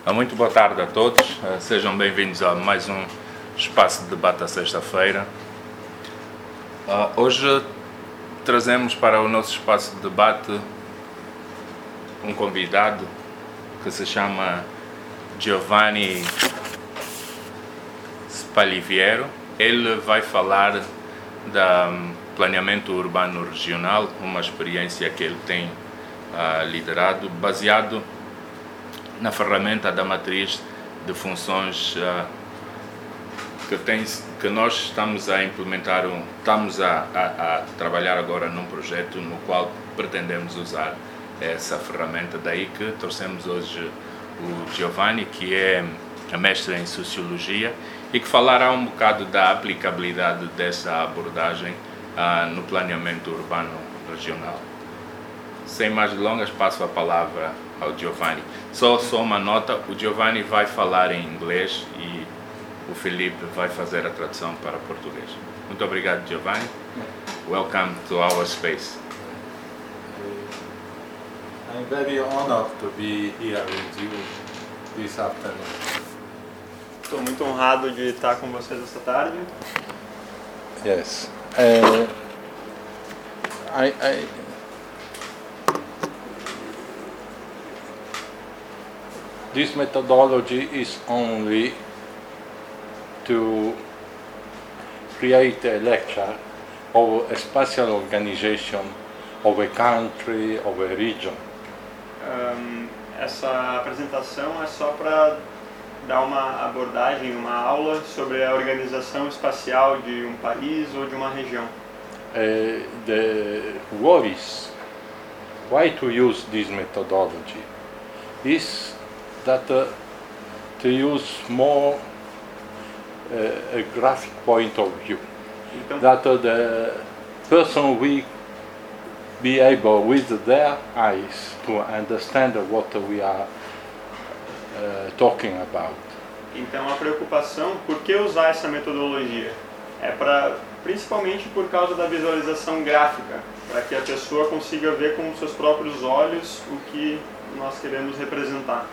Muito boa tarde a todos, sejam bem-vindos a mais um espaço de debate à sexta-feira. Hoje trazemos para o nosso espaço de debate um convidado que se chama Giovanni Spaliviero. Ele vai falar do planeamento urbano regional, uma experiência que ele tem liderado, baseado na ferramenta da matriz de funções que nós estamos a implementar, estamos a trabalhar agora num projeto no qual pretendemos usar essa ferramenta. Daí que trouxemos hoje o Giovanni, que é mestre em Sociologia e que falará um bocado da aplicabilidade dessa abordagem no planeamento urbano regional. Sem mais delongas, passo a palavra ao Giovanni. Só uma nota, o Giovanni vai falar em inglês e o Felipe vai fazer a tradução para português. Muito obrigado, Giovanni. Welcome to our space. I'm very honored to be here with you this afternoon. Estou muito honrado de estar com vocês esta tarde. Yes. This methodology is only to create a lecture of a spatial organization of a country, of a region. Essa apresentação é só para dar uma abordagem, uma aula sobre a organização espacial de um país ou de uma região. The worries why to use this methodology is that to use more a graphic point of view. Então, That the person will be able with their eyes to understand what we are talking about. então a preocupação, por que usar essa metodologia? É principalmente por causa da visualização gráfica, para que a pessoa consiga ver com os seus próprios olhos o que nós queremos representar.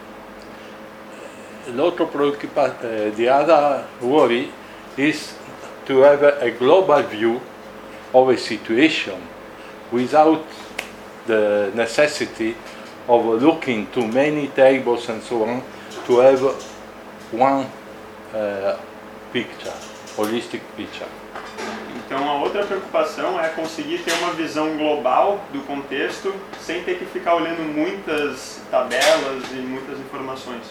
The other worry is to have a global view of a situation without the necessity of looking to many tables and so on to have one picture, holistic picture. Então a outra preocupação é conseguir ter uma visão global do contexto sem ter que ficar olhando muitas tabelas e muitas informações.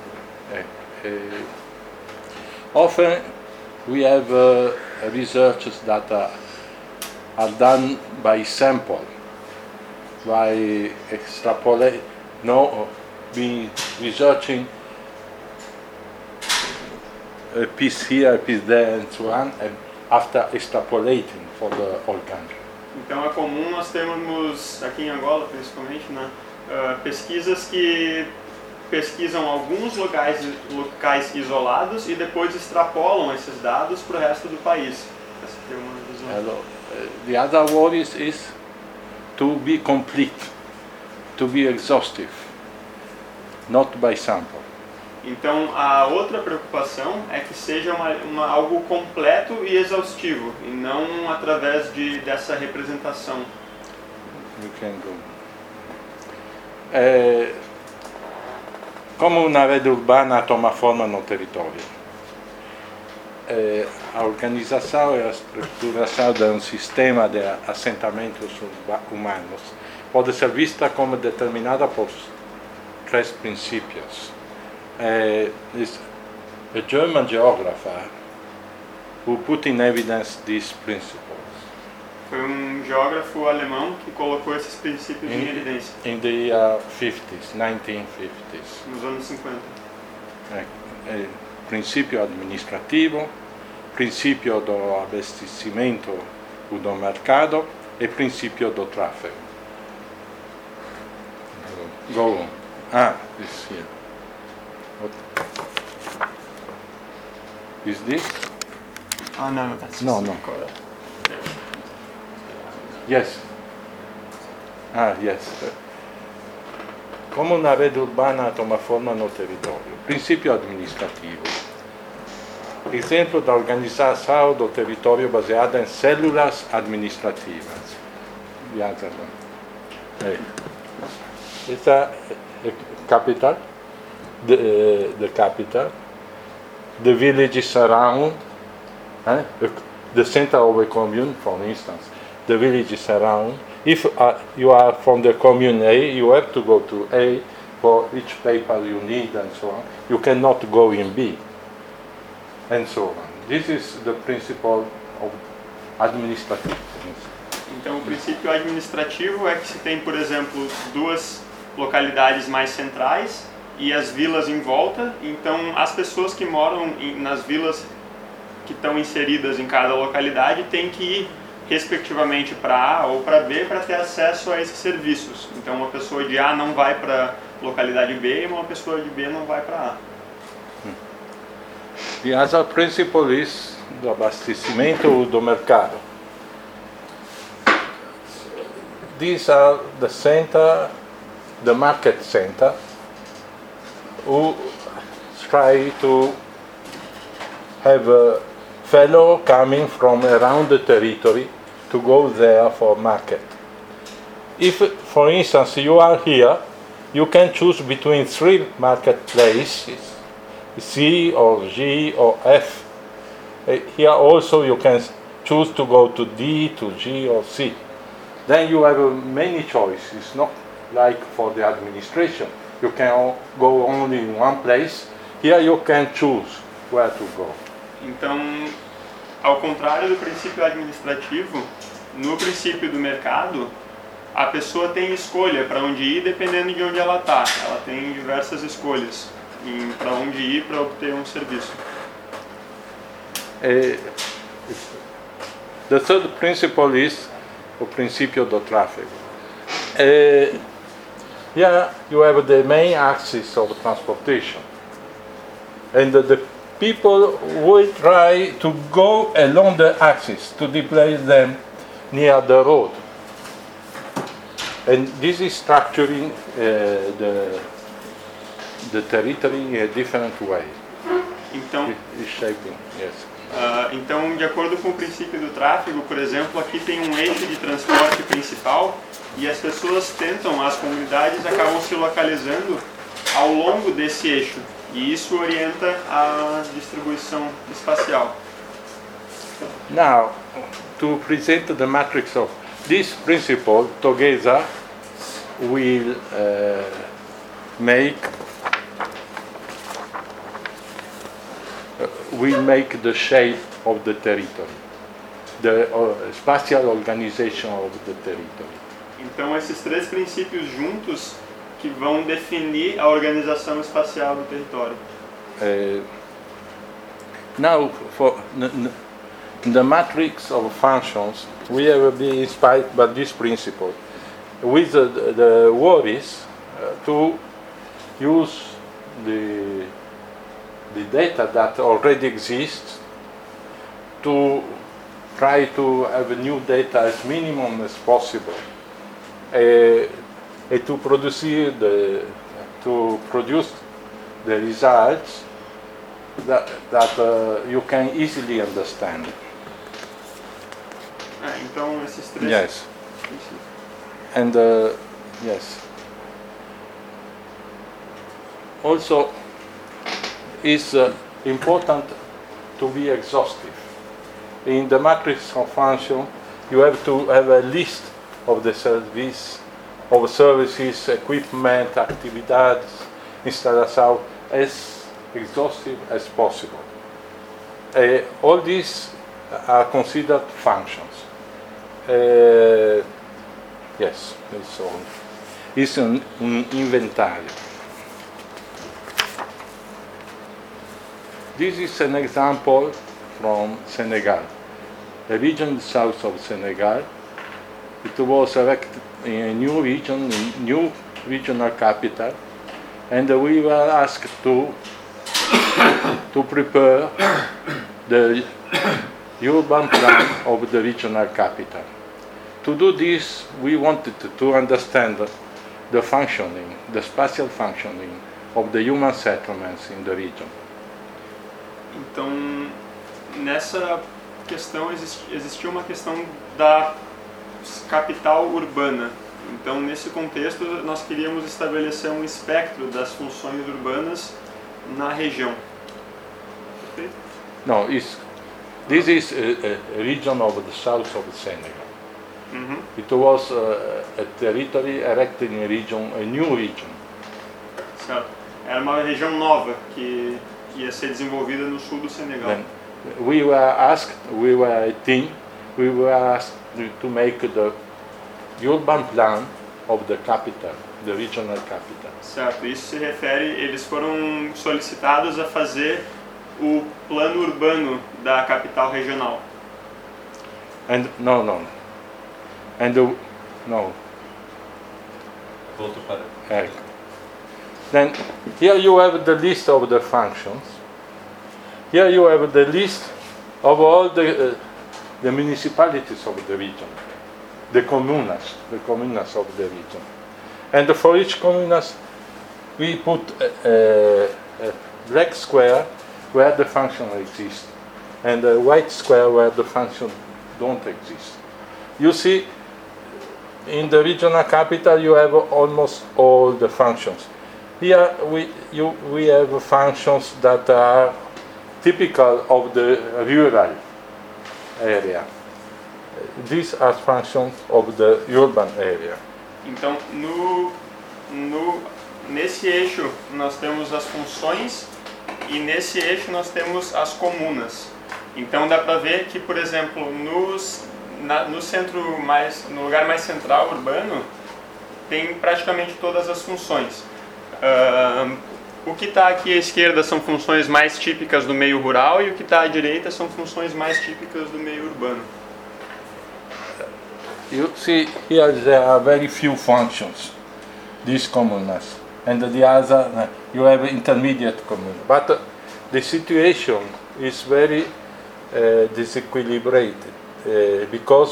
Often we have researches that are done by sample, by extrapolate, being researching a piece here, a piece there, and so on, and after extrapolating for the whole country. Então é comum nós termos, aqui em Angola principalmente, né, pesquisas que pesquisam alguns locais isolados e depois extrapolam esses dados para o resto do país. Essa é uma visão. The other worry is to be complete, to be exhaustive, not by sample. Então a outra preocupação é que seja algo completo e exaustivo, e não através dessa representação. You can go. Como uma rede urbana toma forma no território? A organização e a estruturação de um sistema de assentamentos humanos pode ser vista como determinada por três princípios. A German geographer who put in evidence these principles. Foi geógrafo alemão que colocou esses princípios em evidência. In the 1950s. Nos anos 50. Princípio administrativo, princípio do abastecimento do mercado e princípio do tráfego. Go on. This here. Is this? No, that's No. Yes. Yes. Como uma rede urbana toma forma no território? Princípio administrativo. Exemplo da organização do território baseada em células administrativas. Essa é capital, the capital, the villages around, the center of a commune, for instance, the villages around. If you are from the commune A, you have to go to A for each paper you need and so on. You cannot go in B, and so on. This is the principle of administrative. Então, o princípio administrativo é que se tem, por exemplo, duas localidades mais centrais e as vilas em volta. Então, as pessoas que moram nas vilas que estão inseridas em cada localidade têm que ir respectivamente para A ou para B para ter acesso a esses serviços. Então, uma pessoa de A não vai para a localidade B e uma pessoa de B não vai para A. The other principle is do abastecimento do mercado. These are the center, the market center, who try to have a fellow coming from around the territory to go there for market. If, for instance, you are here, you can choose between 3 marketplaces, C or G or F. Here also you can choose to go to D, to G or C. Then you have many choices, not like for the administration. You can go only in one place. Here you can choose where to go. Então, ao contrário do princípio administrativo, no princípio do mercado, a pessoa tem escolha para onde ir dependendo de onde ela está. Ela tem diversas escolhas para onde ir para obter um serviço. The third principle is o princípio do tráfego. Here you have the main axis of transportation, and the people will try to go along the axis to displace them near the road. And this is structuring the territory in a different way. Então, It's shaping, yes. Então, de acordo com o princípio do tráfego, por exemplo, aqui tem um eixo de transporte principal e as pessoas tentam, as comunidades acabam se localizando ao longo desse eixo e isso orienta a distribuição espacial. Now, to present the matrix of this principle together will make the shape of the territory, the spatial organization of the territory. Então, esses 3 princípios juntos que vão definir a organização espacial do território. Now, for the matrix of functions, we have been inspired by this principle, with the worries to use the data that already exists to try to have new data as minimum as possible, and to produce the results that you can easily understand. Então esses 3. Yes. And yes. Also, it's important to be exhaustive. In the matrix of function, you have to have a list of the services, equipment, actividades, instalação, as exhaustive as possible. All these are considered functions. Yes, it's all. It's an inventário. This is an example from Senegal, a region south of Senegal. It was erected in a new region, a new regional capital, and we were asked to prepare the urban plan of the regional capital. To do this, we wanted to understand the functioning, the spatial functioning of the human settlements in the region. Então, nessa questão existia uma questão da capital urbana. Então, nesse contexto, nós queríamos estabelecer um espectro das funções urbanas na região. Perfeito? No, this is a region of the south of Senegal. It was a territory erected in a new region. Certo. Era uma região nova que ia ser desenvolvida no sul do Senegal. Then we were asked to make the urban plan of the capital, the regional capital. Certo. Isso se refere, eles foram solicitados a fazer o plano urbano da capital regional. And no. Volto para. Then here you have the list of the functions. Here you have the list of all the municipalities of the region, the comunas of the region. And for each communas we put a black square where the function exists and a white square where the function don't exist. You see, in the regional capital you have almost all the functions. Here we have functions that are typical of the rural area. These are functions of the urban area. Então, nesse eixo nós temos as funções e nesse eixo nós temos as comunas. Então dá para ver que, por exemplo, no centro no lugar mais central urbano tem praticamente todas as funções. O que está aqui à esquerda são funções mais típicas do meio rural e o que está à direita são funções mais típicas do meio urbano. You see, here there are very few functions, these comunas, and the other you have intermediate comunas. But the situation is very disequilibrated because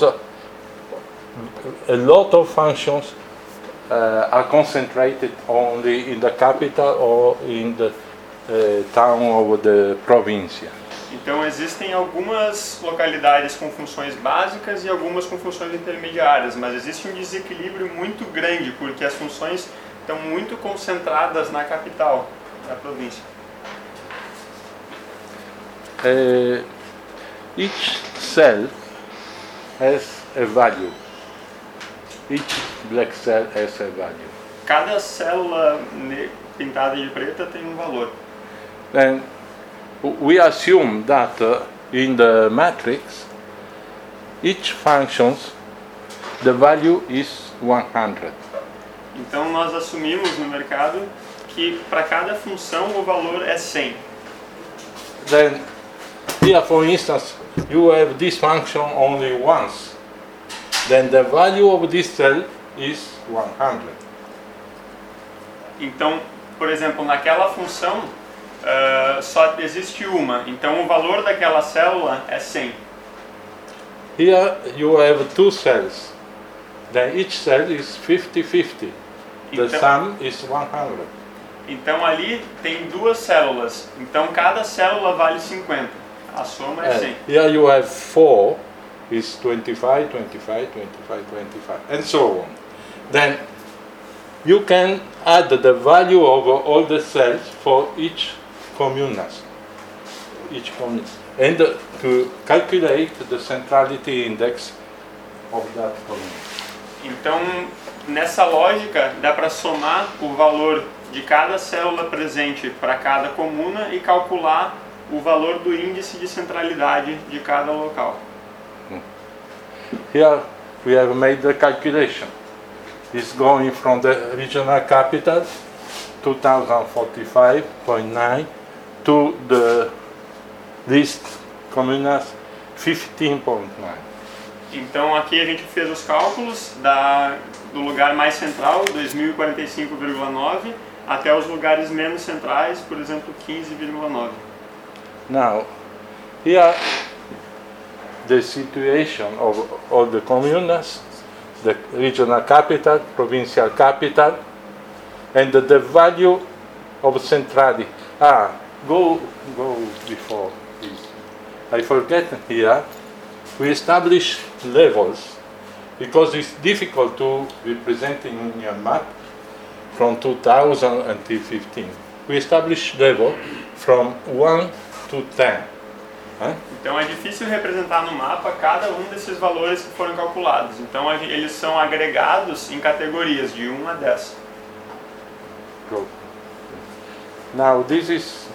a lot of functions are concentrated only in the capital or in the town of the provincia. Então existem algumas localidades com funções básicas e algumas com funções intermediárias, mas existe um desequilíbrio muito grande porque as funções estão muito concentradas na capital da província. Each cell has a value. Each black cell has a value. Cada célula pintada de preta tem um valor. Then we assume that in the matrix, each functions, the value is 100. Então nós assumimos no mercado que para cada função o valor é 100. Then here, for instance, you have this function only once. Then the value of this cell is 100. Então, por exemplo, naquela função só existe uma, então o valor daquela célula é 100. Here you have two cells. Then each cell is 50-50. The sum is 100. Então ali tem duas células, então cada célula vale 50. A soma é 100. Here you have 4, is 25, 25, 25, 25, and so on. Then you can add the value of all the cells for each communas, and to calculate the centrality index of that commune. Então, nessa lógica, dá para somar o valor de cada célula presente para cada comuna e calcular o valor do índice de centralidade de cada local. Here we have made the calculation. It's going from the regional capital, 2045.9, to the least comunas, 15.9. Então aqui a gente fez os cálculos do lugar mais central, 2045,9, até os lugares menos centrais, por exemplo, 15,9. Now, here the situation of all the comunas, the regional capital, provincial capital, and the value of centrality. Go before this. I forget here. We establish levels because it's difficult to represent in a map from 2000 until 15. We establish level from 1 to 10. Então é difícil representar no mapa cada um desses valores que foram calculados. Então eles são agregados em categorias de 1 a 10. Go. Now this is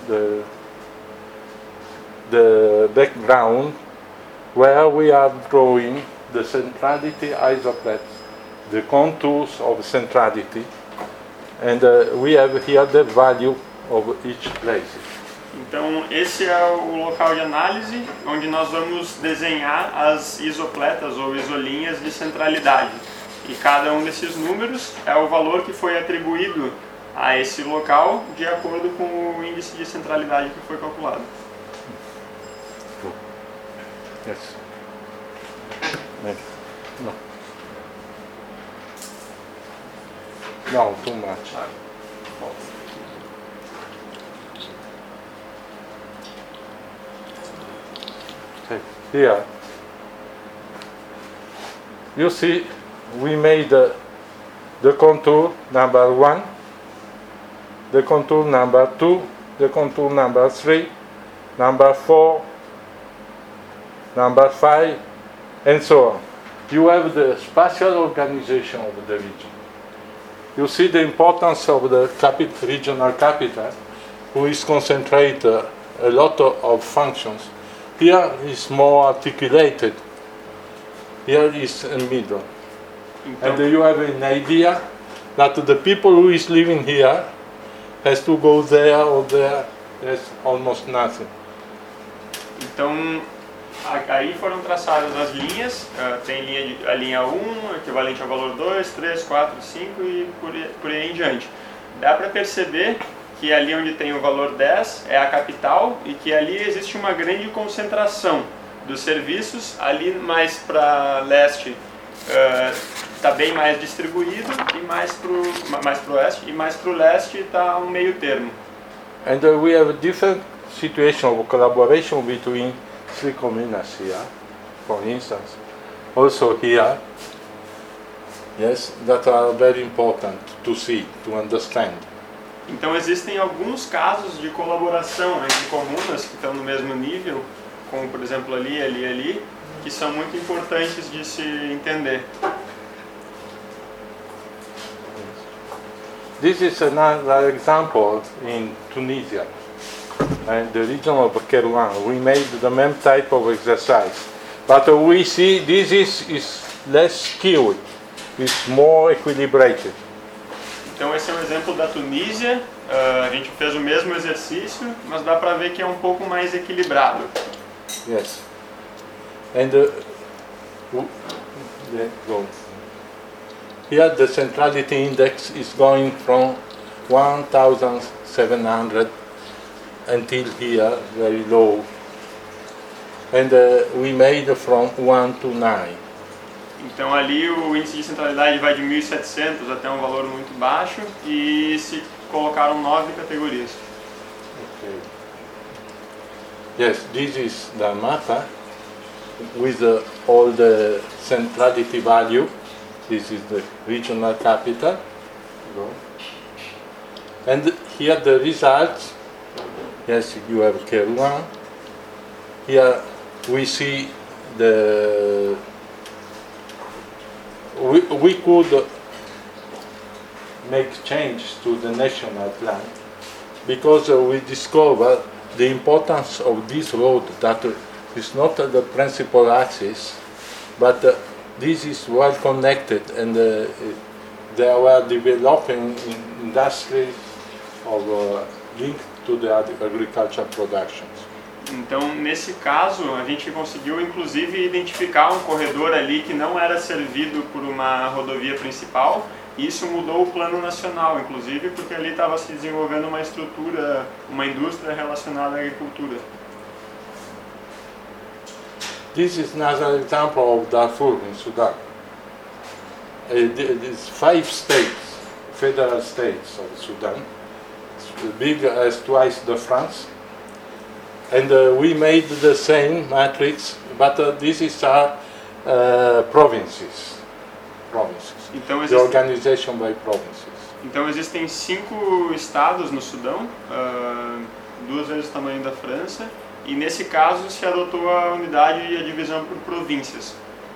the background where we are drawing the centrality isoplets, the contours of centrality, and we have here the value of each place. Então esse é o local de análise onde nós vamos desenhar as isopletas ou isolinhas de centralidade. E cada um desses números é o valor que foi atribuído a esse local de acordo com o índice de centralidade que foi calculado. Yes. No. No, too much. Okay. Here, you see, we made the contour number 1, the contour number 2, the contour number 3, number 4, number 5, and so on. You have the spatial organization of the region. You see the importance of the regional capital, who is concentrate a lot of functions. Here is more articulated. Here is in middle. And you have an idea that the people who is living here has to go there or there. There's almost nothing. Então, aí foram traçadas as linhas, tem a linha 1, equivalente ao valor 2, 3, 4, 5 e por aí em diante. Dá para perceber que ali onde tem o valor 10 é a capital e que ali existe uma grande concentração dos serviços. Ali mais para leste está bem mais distribuído e mais para o oeste, e mais para o leste está um meio termo. And we have a different situation of collaboration between three communes here, for instance. Also here, yes, that are very important to see, to understand. Então existem alguns casos de colaboração entre comunas que estão no mesmo nível, como por exemplo ali, que são muito importantes de se entender. This is another example in Tunisia, and the region of Kerouan. We made the same type of exercise, but we see this is less skewed, it's more equilibrated. Então esse é um exemplo da Tunísia, a gente fez o mesmo exercício, mas dá para ver que é um pouco mais equilibrado. Yes, and here the centrality index is going from 1,700 until here, very low, and we made from 1 to 9. Então ali o índice de centralidade vai de 1.700 até um valor muito baixo e se colocaram 9 categorias. Okay. Yes, this is the map with all the centrality value. This is the regional capital. And here the results. Yes, you have Kerouan. Here we see the. We could make change to the national plan because we discovered the importance of this road, that is not the principal axis, but this is well connected, and they were developing industries of linked to the agricultural productions. Então, nesse caso, a gente conseguiu inclusive identificar um corredor ali que não era servido por uma rodovia principal, e isso mudou o plano nacional, inclusive porque ali estava se desenvolvendo uma estrutura, uma indústria relacionada à agricultura. This is another example of Darfur in Sudan. These 5 states federal states of Sudan, big as twice the France. And we made the same matrix, but this is our provinces. Então, The organization by provinces. Então existem 5 estados no Sudão, 2 vezes o tamanho da França, e nesse caso se adotou a unidade e a divisão por províncias.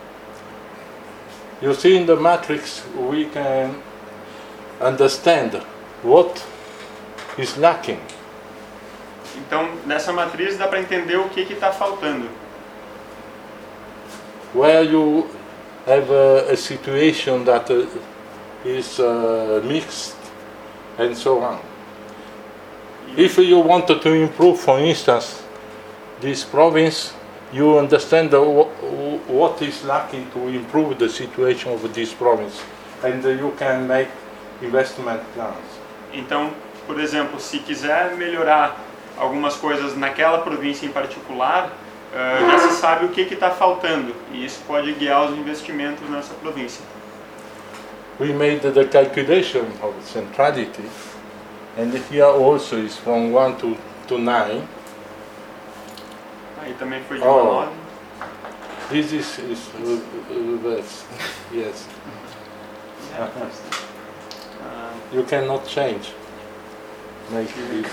You see, in the matrix we can understand what is lacking. Então nessa matriz dá para entender o que está faltando. Where you have a situation that is mixed and so on. If you wanted to improve, for instance, this province, you understand what is lacking to improve the situation of this province, and you can make investment plans. Então, por exemplo, se quiser melhorar algumas coisas naquela província em particular, já se sabe o que está faltando, e isso pode guiar os investimentos nessa província. We made the calculation of centrality, and here also is from 1 to 9. Aí também foi de 1 a 9. This is reverse. Yes. You cannot change. Make this.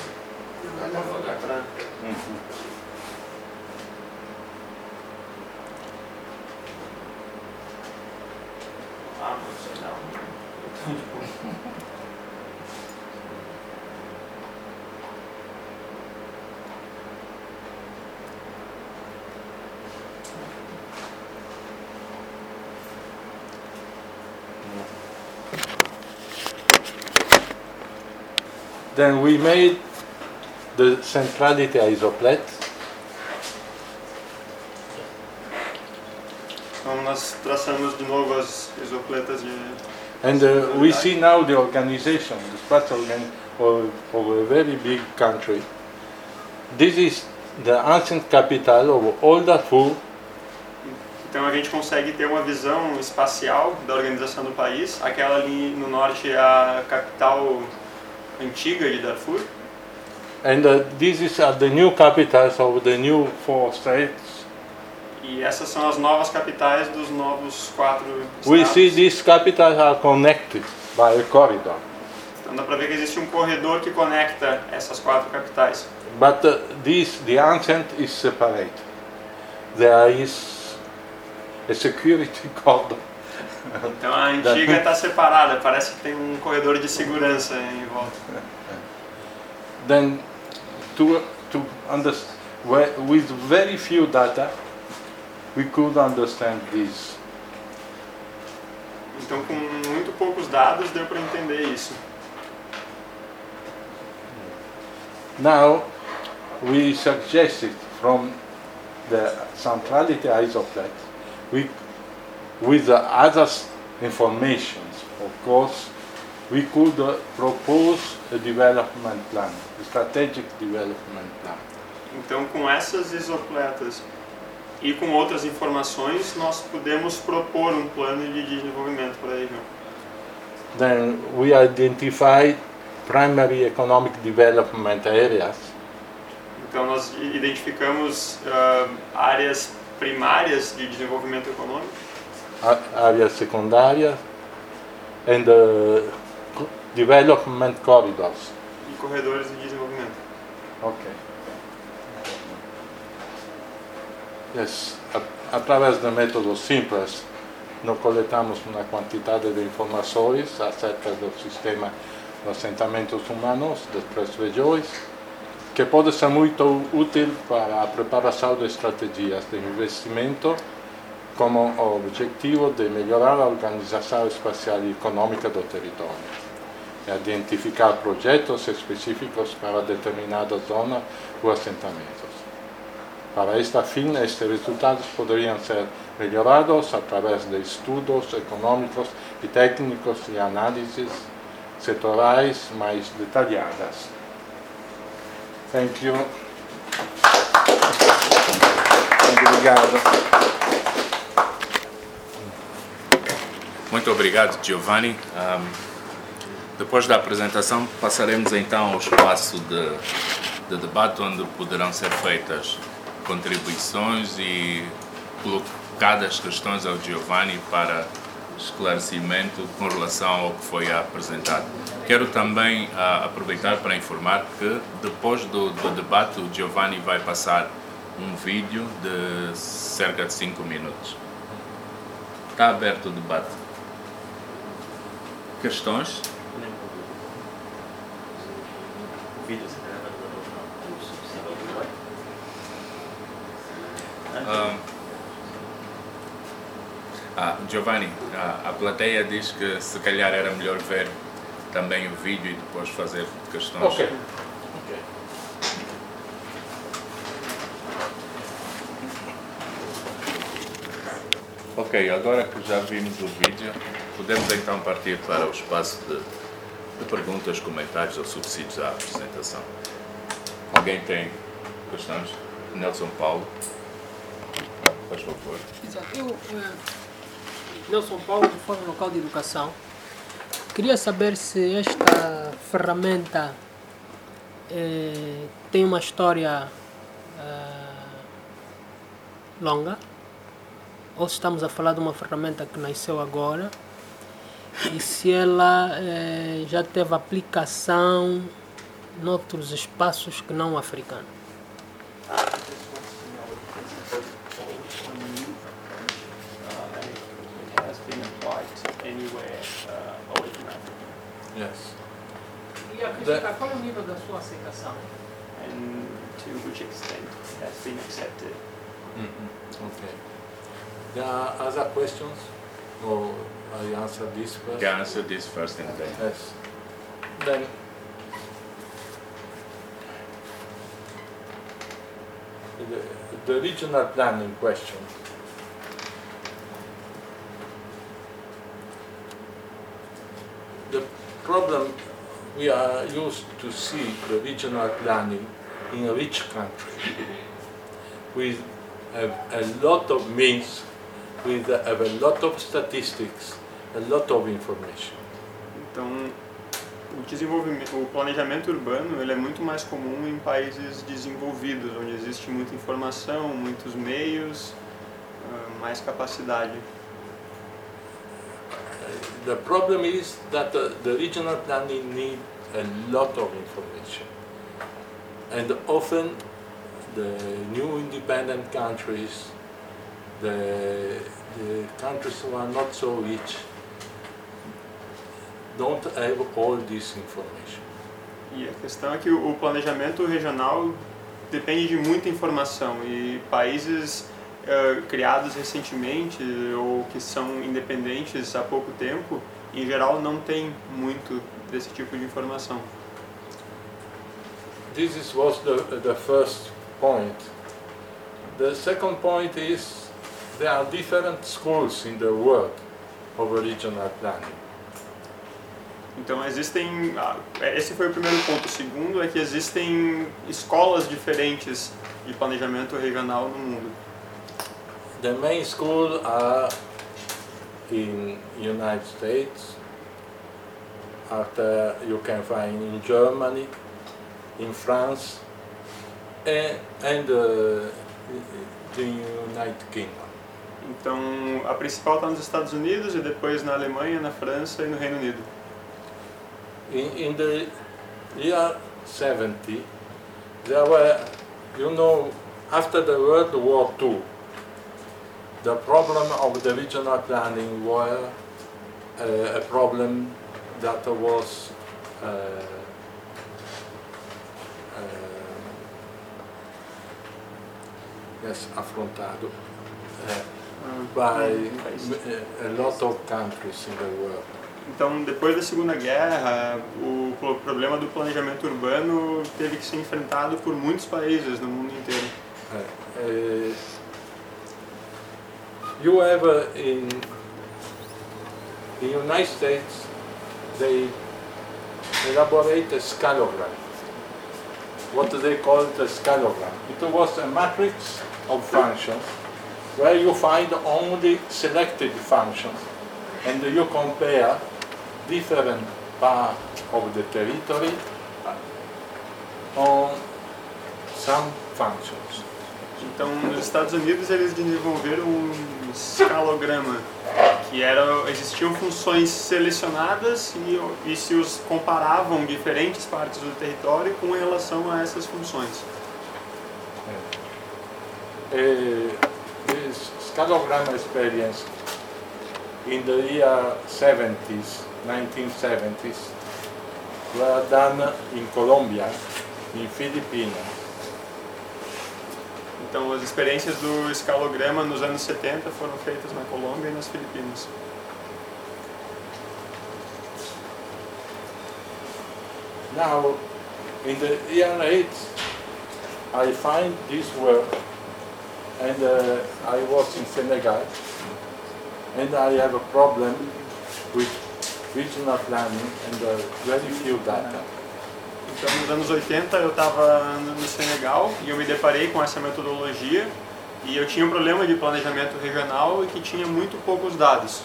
Then we made the centrality isoplet. Então nós traçamos de novo as isopletas de... And we see now the organization, the structure of a very big country. This is the ancient capital of all Darfur. Então a gente consegue ter uma visão espacial da organização do país. Aquela ali no norte é a capital antiga de Darfur. And this is the new capitals of the new 4 states. E essas são as novas capitais dos novos 4 estados. We see these capitals are connected by a corridor. Então dá para ver que existe um corredor que conecta essas 4 capitais. But the ancient is separate. There is a security cordon. Então a antiga está separada, parece que tem um corredor de segurança em volta. Then to understand, with very few data, we could understand this. Então com muito poucos dados deu para entender isso. Now we suggested from the centrality isoplet, with the other informations, of course, we could propose a development plan, a strategic development plan. Então, com essas isopletas e com outras informações, nós podemos propor um plano de desenvolvimento para a região. Then we identified primary economic development areas. Então, nós identificamos áreas primárias de desenvolvimento econômico, Áreas secundárias, and development corridors. e corredores de desenvolvimento. Okay. Yes, através de métodos simples, nós coletamos uma quantidade de informações acerca do sistema de assentamentos humanos das 3 regiões, que pode ser muito útil para a preparação de estratégias de investimento, como objetivo de melhorar a organização espacial e econômica do território, e identificar projetos específicos para determinada zona ou assentamentos. Para este fim, estes resultados poderiam ser melhorados através de estudos econômicos e técnicos e análises setorais mais detalhadas. Thank you. Muito obrigado. Muito obrigado, Giovanni. Depois da apresentação, passaremos então ao espaço de debate, onde poderão ser feitas contribuições e colocadas questões ao Giovanni para esclarecimento com relação ao que foi apresentado. Quero também aproveitar para informar que depois do debate o Giovanni vai passar um vídeo de cerca de 5 minutos. Está aberto o debate. Questões? Giovanni, a plateia diz que se calhar era melhor ver também o vídeo e depois fazer questões. Ok. Ok, agora que já vimos o vídeo, podemos então partir para o espaço de perguntas, comentários ou subsídios à apresentação. Alguém tem questões? Nelson Paulo, faz favor. Exato. Nelson Paulo, do Fórum Local de Educação. Queria saber se esta ferramenta tem uma história longa, ou se estamos a falar de uma ferramenta que nasceu agora, e se ela já teve aplicação noutros espaços que não africanos. Yes. E acreditar qual é o nível da sua aceitação? And to which extent it has been accepted. Okay. There are other questions? Or I answer this first? Can answer this first and then. Yes. Then the regional planning question. The problem, we are used to see the regional planning in a rich country with a lot of means, with a lot of statistics, a lot of information. Então, o planejamento urbano ele é muito mais comum em países desenvolvidos, onde existe muita informação, muitos meios, mais capacidade. The problem is that the regional planning needs a lot of information, and often the new independent countries, the countries who are not so rich, don't have all this information. E a questão é que o planejamento regional depende de muita informação e países criados recentemente ou que são independentes há pouco tempo, em geral não tem muito desse tipo de informação. This was the first point. The second point is there are different schools in the world of regional planning. Então existem, esse foi o primeiro ponto. O segundo é que existem escolas diferentes de planejamento regional no mundo. The main schools are in United States, after you can find in Germany, in France, and the United Kingdom. Então a principal está nos Estados Unidos e depois na Alemanha, na França e no Reino Unido. In the year 70, there were, after the World War II, the problem of the regional planning was a problem that was affrontado by a lot of countries in the world. Então, depois da Segunda Guerra, o problema do planejamento urbano teve que ser enfrentado por muitos países no mundo inteiro. You have in United States, they elaborate a scalogram. What they call the scalogram. It was a matrix of functions where you find only selected functions, and you compare different part of the territory on some functions. Então, nos Estados Unidos eles desenvolveram um escalograma que existiam funções selecionadas e se os comparavam diferentes partes do território com relação a essas funções. This scalogram experience in the year 70s, 1970s, were done in Colombia, in Filipinas. Então, as experiências do escalograma nos anos 70 foram feitas na Colômbia e nas Filipinas. Now, in the year 8, I find this work, and I was in Senegal, and I have a problem with regional planning and very few data. Então, nos anos 80 eu estava no Senegal e eu me deparei com essa metodologia e eu tinha um problema de planejamento regional e que tinha muito poucos dados.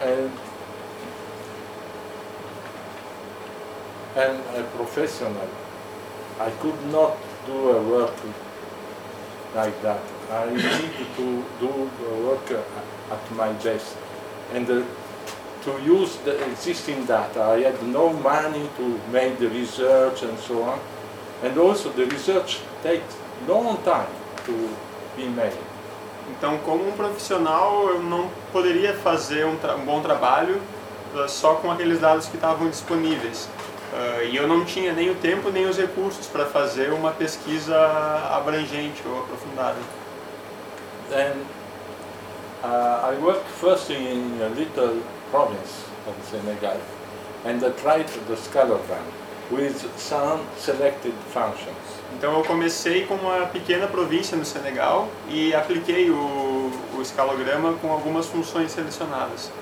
And a professional, I could not do a work like that. I need to do the work at my best. And to use the existing data, I had no money to make the research and so on. And also the research takes long time to be made. Então, como um profissional, eu não poderia fazer um bom trabalho só com aqueles dados que estavam disponíveis. E eu não tinha nem o tempo nem os recursos para fazer uma pesquisa abrangente ou aprofundada. Then I worked first in a little province of Senegal and I tried the scalogram with some selected functions. Então eu comecei com uma pequena província no Senegal e apliquei o escalograma com algumas funções selecionadas.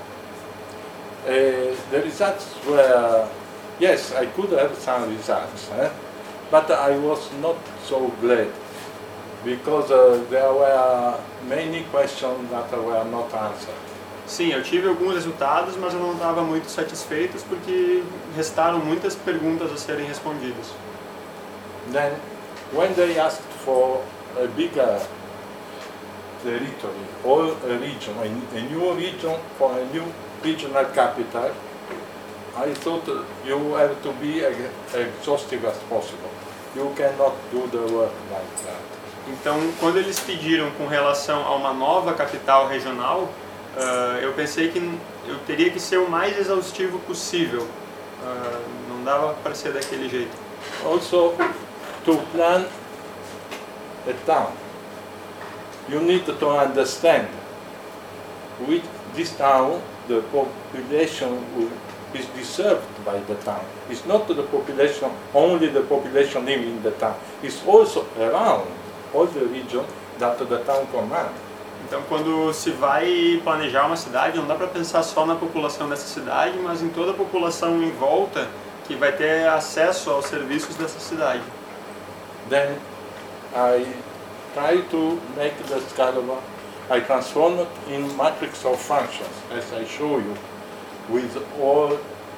The results were, yes, I could have some results, but I was not so glad because there were many questions that were not answered. Sim, eu tive alguns resultados, mas eu não estava muito satisfeito porque restaram muitas perguntas a serem respondidas. Then, when they asked for a bigger territory or a region, a new region for a new regional capital, I thought you have to be as exhaustive as possible. You cannot do the work like that. Então, quando eles pediram com relação a uma nova capital regional, eu pensei que eu teria que ser o mais exaustivo possível. Não dava para ser daquele jeito. Also, to plan a town, you need to understand which this town, the population is deserved by the town. It's not the population, only the population living in the town. It's also around all the region that the town commands. Então, quando se vai planejar uma cidade, não dá para pensar só na população dessa cidade, mas em toda a população em volta que vai ter acesso aos serviços dessa cidade. Then I try to make the scalable. I transform it in matrix of functions, as I show you, with all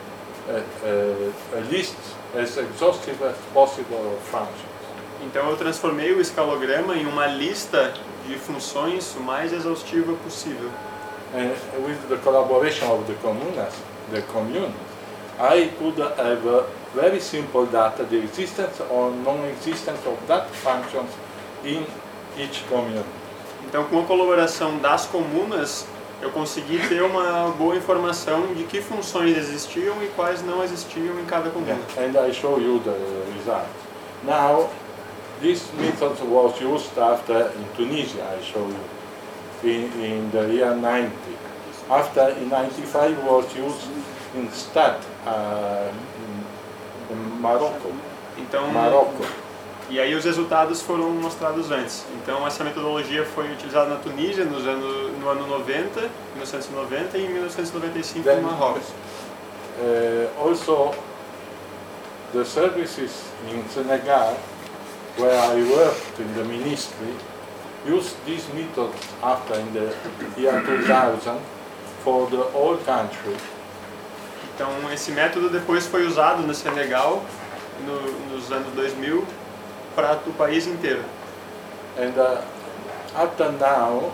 a list as exhaustive as possible of functions. Então eu transformei o escalograma em uma lista de funções o mais exaustiva possível. And with the collaboration of the commune, I could have very simple data, the existence or non-existence of that functions in each commune. Então, com a colaboração das comunas, eu consegui ter uma boa informação de que funções existiam e quais não existiam em cada comuna. Yeah. And I show you the results. Now, this method was used after in Tunisia, I show you, in the year 90. After, in 95, was used instead in Morocco. Então, e aí os resultados foram mostrados antes. Então essa metodologia foi utilizada na Tunísia no ano 90, 1990 e em 1995 no Marrocos. Also, the services in Senegal, where I worked in the ministry, used these methods after in the year 2000 for the whole country. Então esse método depois foi usado no Senegal nos anos 2000 para o país inteiro. And up to now,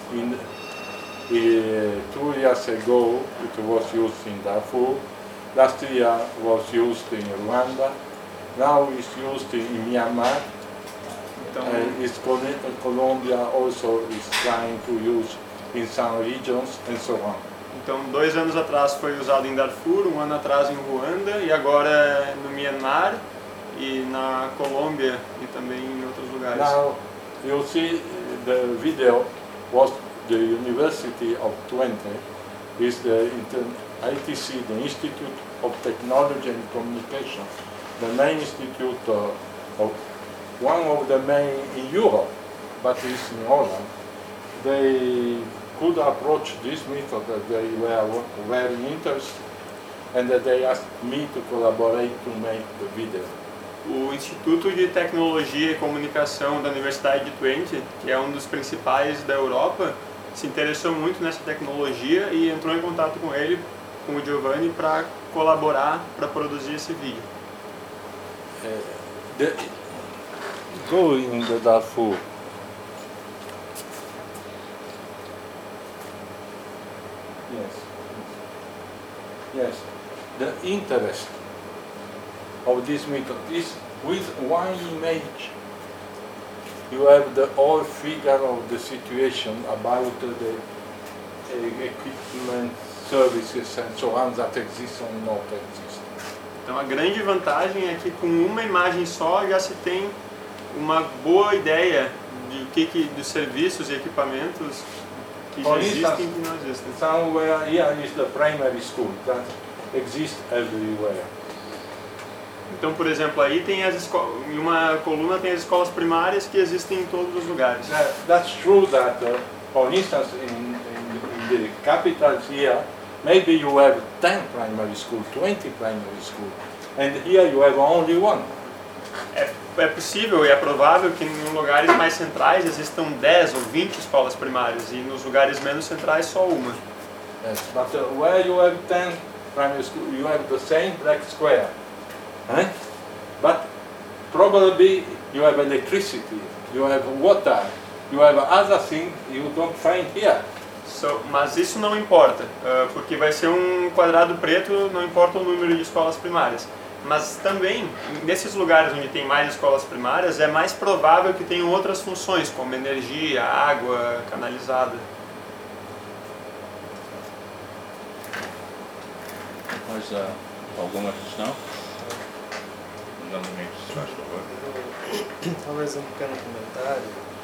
2 years ago, it was used in Darfur. Last year was used in Rwanda. Now it's used in Myanmar. Então, Colombia also is trying to use in some regions and so on. Então 2 anos atrás foi usado em Darfur, 1 ano atrás em Ruanda e agora no Myanmar e na Colômbia e também em outros lugares. Now you see the video was the University of Twente is the ITC, the Institute of Technology and Communication, the main institute of one of the main in Europe, but it's in Holland. They could approach this method that they were very interested and that they asked me to collaborate to make the video. O Instituto de Tecnologia e Comunicação da Universidade de Twente, que é um dos principais da Europa, se interessou muito nessa tecnologia e entrou em contato com ele, com o Giovanni, para colaborar para produzir esse vídeo. Go in the Darfur. Yes. The interest of this method is with one image. You have the whole figure of the situation about the equipment, services and so on that exist or not exist. Então a grande vantagem é que com uma imagem só já se tem uma boa ideia dos serviços e equipamentos que já existem e que não existem. Somewhere here is the primary school that exists everywhere. Então, por exemplo, aí tem em uma coluna tem as escolas primárias que existem em todos os lugares. That's true that, for instance, in the capitals here, maybe you have 10 primary schools, 20 primary schools, and here you have only one. É possível e é provável que em lugares mais centrais existam 10 ou 20 escolas primárias e nos lugares menos centrais só uma. Yes, but where you have 10 primary schools, you have the same black square. But probably you have electricity, you have water, you have other things you don't find here. Mas isso não importa, porque vai ser um quadrado preto, não importa o número de escolas primárias. Mas também, nesses lugares onde tem mais escolas primárias, é mais provável que tenham outras funções, como energia, água, canalizada. Mais alguma questão? Faz favor. Talvez um pequeno comentário.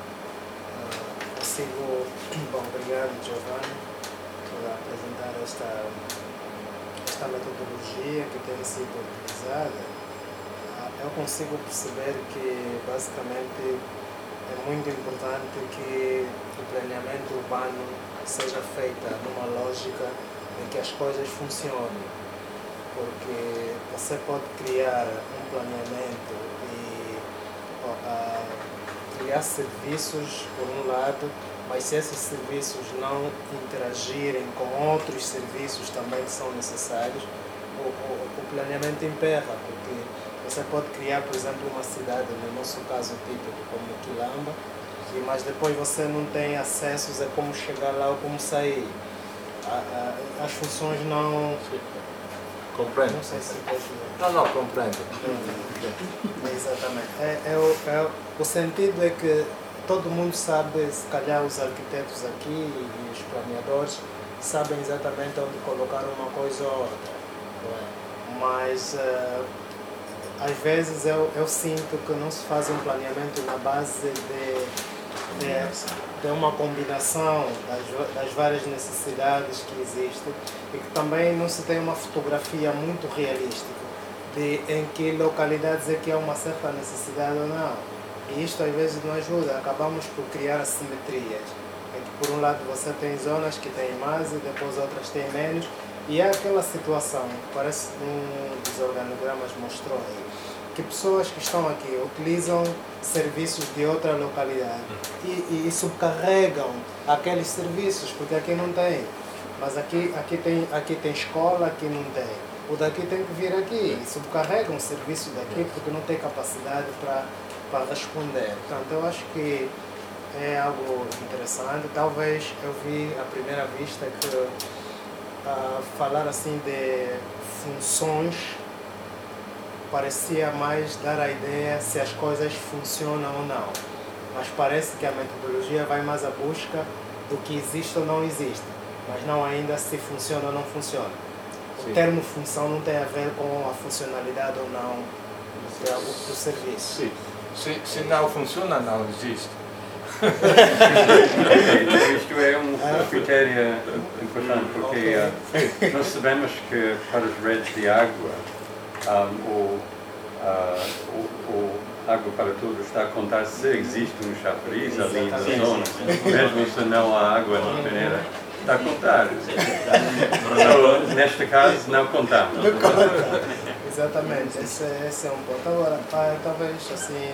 Bom, obrigado, Giovanni, por apresentar esta metodologia que tem sido utilizada. Eu consigo perceber que, basicamente, é muito importante que o planeamento urbano seja feito numa lógica em que as coisas funcionem. Porque você pode criar um planeamento e criar serviços, por um lado, mas se esses serviços não interagirem com outros serviços também que são necessários, o planeamento emperra, porque você pode criar, por exemplo, uma cidade, no nosso caso típico, como Quilamba, mas depois você não tem acessos a como chegar lá ou como sair. As funções não... Compreendo. Não sei se pode... Não, compreendo. Exatamente. O sentido é que todo mundo sabe, se calhar os arquitetos aqui e os planeadores sabem exatamente onde colocar uma coisa ou outra. Mas às vezes eu sinto que não se faz um planeamento na base de uma combinação das várias necessidades que existem e que também não se tem uma fotografia muito realística em que localidades é que há uma certa necessidade ou não. E isto às vezes não ajuda, acabamos por criar assimetrias. É que por um lado você tem zonas que têm mais e depois outras têm menos. E há aquela situação, que parece que um dos organogramas mostrou aí, que pessoas que estão aqui utilizam serviços de outra localidade e subcarregam aqueles serviços, porque aqui não tem. Mas aqui tem escola, aqui não tem. O daqui tem que vir aqui, subcarrega um serviço daqui porque não tem capacidade para responder. Portanto, eu acho que é algo interessante. Talvez eu vi à primeira vista que falar assim de funções parecia mais dar a ideia se as coisas funcionam ou não. Mas parece que a metodologia vai mais à busca do que existe ou não existe, mas não ainda se funciona ou não funciona. O termo função não tem a ver com a funcionalidade ou não do serviço. Sim. Se não funciona, não existe. Isto é um critério importante, porque nós sabemos que para as redes de água, o Água para Todos está a contar se existe um chafariz ali na zona, mesmo se não há água na peneira, está a contar. Neste caso, não contamos. Exatamente, esse é um ponto. Agora, talvez assim,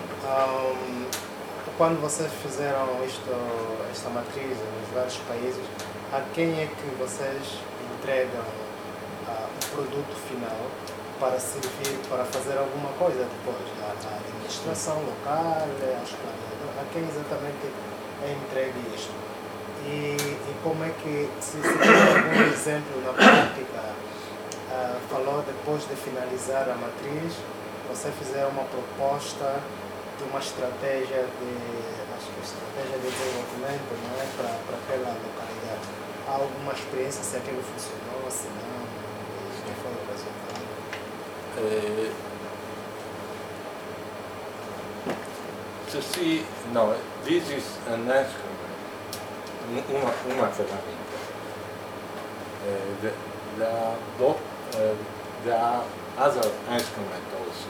quando vocês fizeram esta matriz nos vários países, a quem é que vocês entregam o produto final para servir, para fazer alguma coisa depois? A administração local, aos planejadores, a quem exatamente é entregue isto? E como é que, se tem algum exemplo na prática, falou depois de finalizar a matriz, você fizer uma proposta de uma estratégia de desenvolvimento, não é, para aquela localidade. Há alguma experiência se aquilo funcionou, se não, isso foi o resultado? To see, no, this is an instrument, uma ferramenta. There are other instruments also.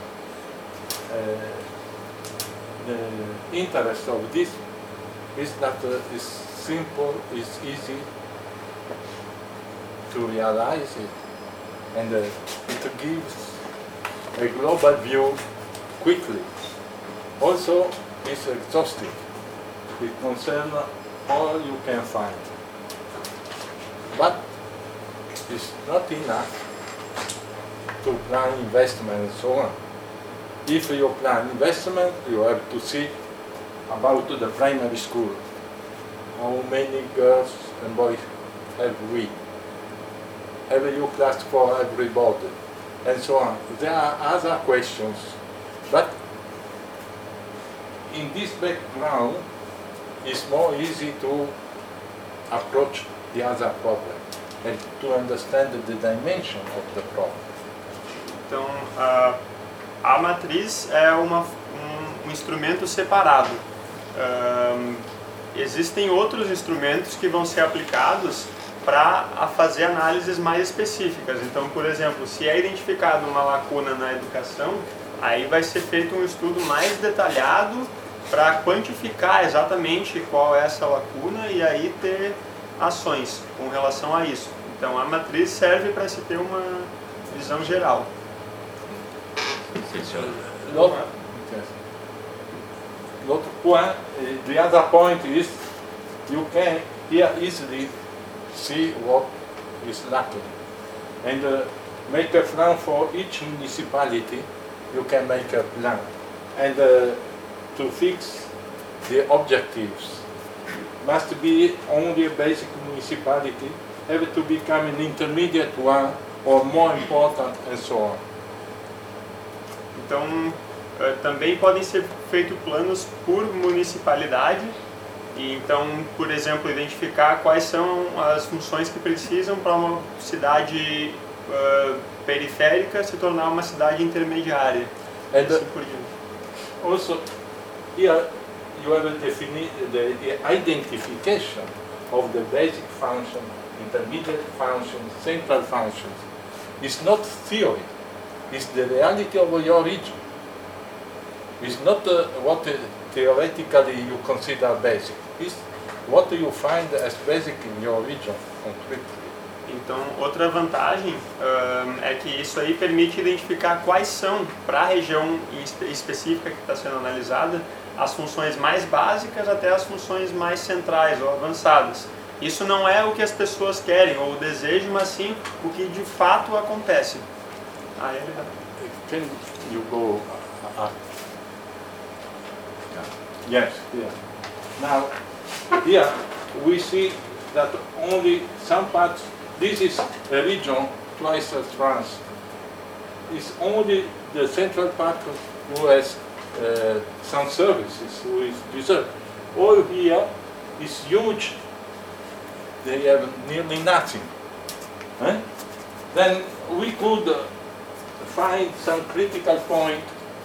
The interest of this is that it's simple, it's easy to realize it, and it gives a global view quickly. Also, it's exhaustive. It concerns all you can find. But it's not enough to plan investment and so on. If you plan investment, you have to see about the primary school. How many girls and boys have we? Have you class for everybody? And so on. There are other questions. But in this background, it's more easy to approach the other problem and to understand the dimension of the problem. Então, a matriz é um instrumento separado. Existem outros instrumentos que vão ser aplicados para fazer análises mais específicas. Então, por exemplo, se é identificada uma lacuna na educação, aí vai ser feito um estudo mais detalhado para quantificar exatamente qual é essa lacuna e aí ter ações com relação a isso. Então, a matriz serve para se ter uma visão geral. L'autre point, the other point is you can here easily see what is lacking and make a plan for each municipality. You can make a plan and to fix the objectives must be only a basic municipality, have to become an intermediate one or more important and so on. Então, também podem ser feitos planos por municipalidade. E então, por exemplo, identificar quais são as funções que precisam para uma cidade periférica se tornar uma cidade intermediária. And assim por diante. Also, here you have the identification of the basic function, intermediate functions, central functions. It's not theory. It's the reality of your region. It's not what theoretically you consider basic. It's what you find as basic in your region concretely. Então, outra vantagem é que isso aí permite identificar quais são, para a região específica que está sendo analisada, as funções mais básicas até as funções mais centrais ou avançadas. Isso não é o que as pessoas querem ou desejam, mas sim o que de fato acontece. Can you go up? Yes, yeah. Now, here we see that only some parts, this is a region twice as France. It's only the central part who has some services, who is reserved. All here is huge, they have nearly nothing. Eh? Then we could find some critical point.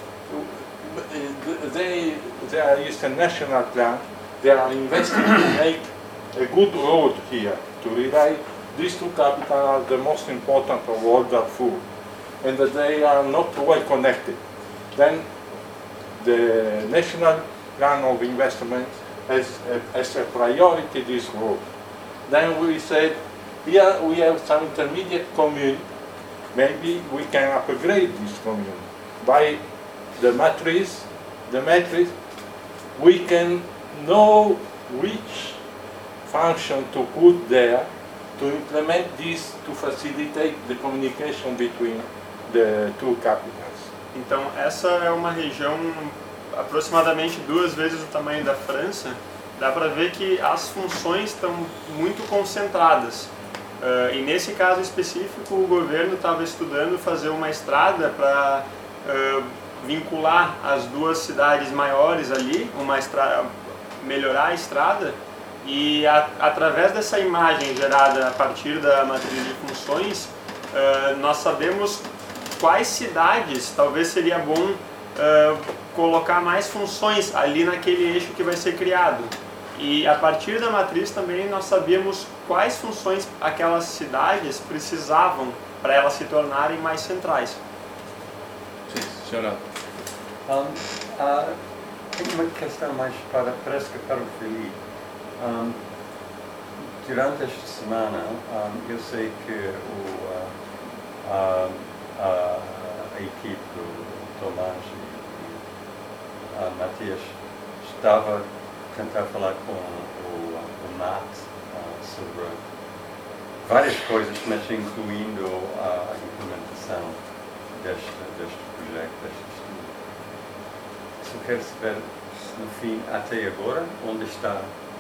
There is a national plan. They are investing to make a good road here to relay these two capitals are the most important of all Darfur, and that they are not well connected. Then the national plan of investment has a priority this road. Then we said, here we have some intermediate commune. Maybe we can upgrade this commune by the matrix. We can know which function to put there to implement this to facilitate the communication between the two capitals. Então essa é uma região aproximadamente 2 vezes o tamanho da França. Dá para ver que as funções estão muito concentradas. E nesse caso específico, o governo estava estudando fazer uma estrada para vincular as duas cidades maiores ali, melhorar a estrada, e através dessa imagem gerada a partir da matriz de funções, nós sabemos quais cidades talvez seria bom colocar mais funções ali naquele eixo que vai ser criado. E a partir da matriz também nós sabíamos quais funções aquelas cidades precisavam para elas se tornarem mais centrais. Sim, senhora. Tenho uma questão mais parece que para o Felipe. Durante esta semana, eu sei que a equipe do Tomás e a Matias estava a tentar falar com o Matt sobre várias coisas, mas incluindo a implementação deste projeto, deste estudo. Só quero saber, no fim, até agora, onde está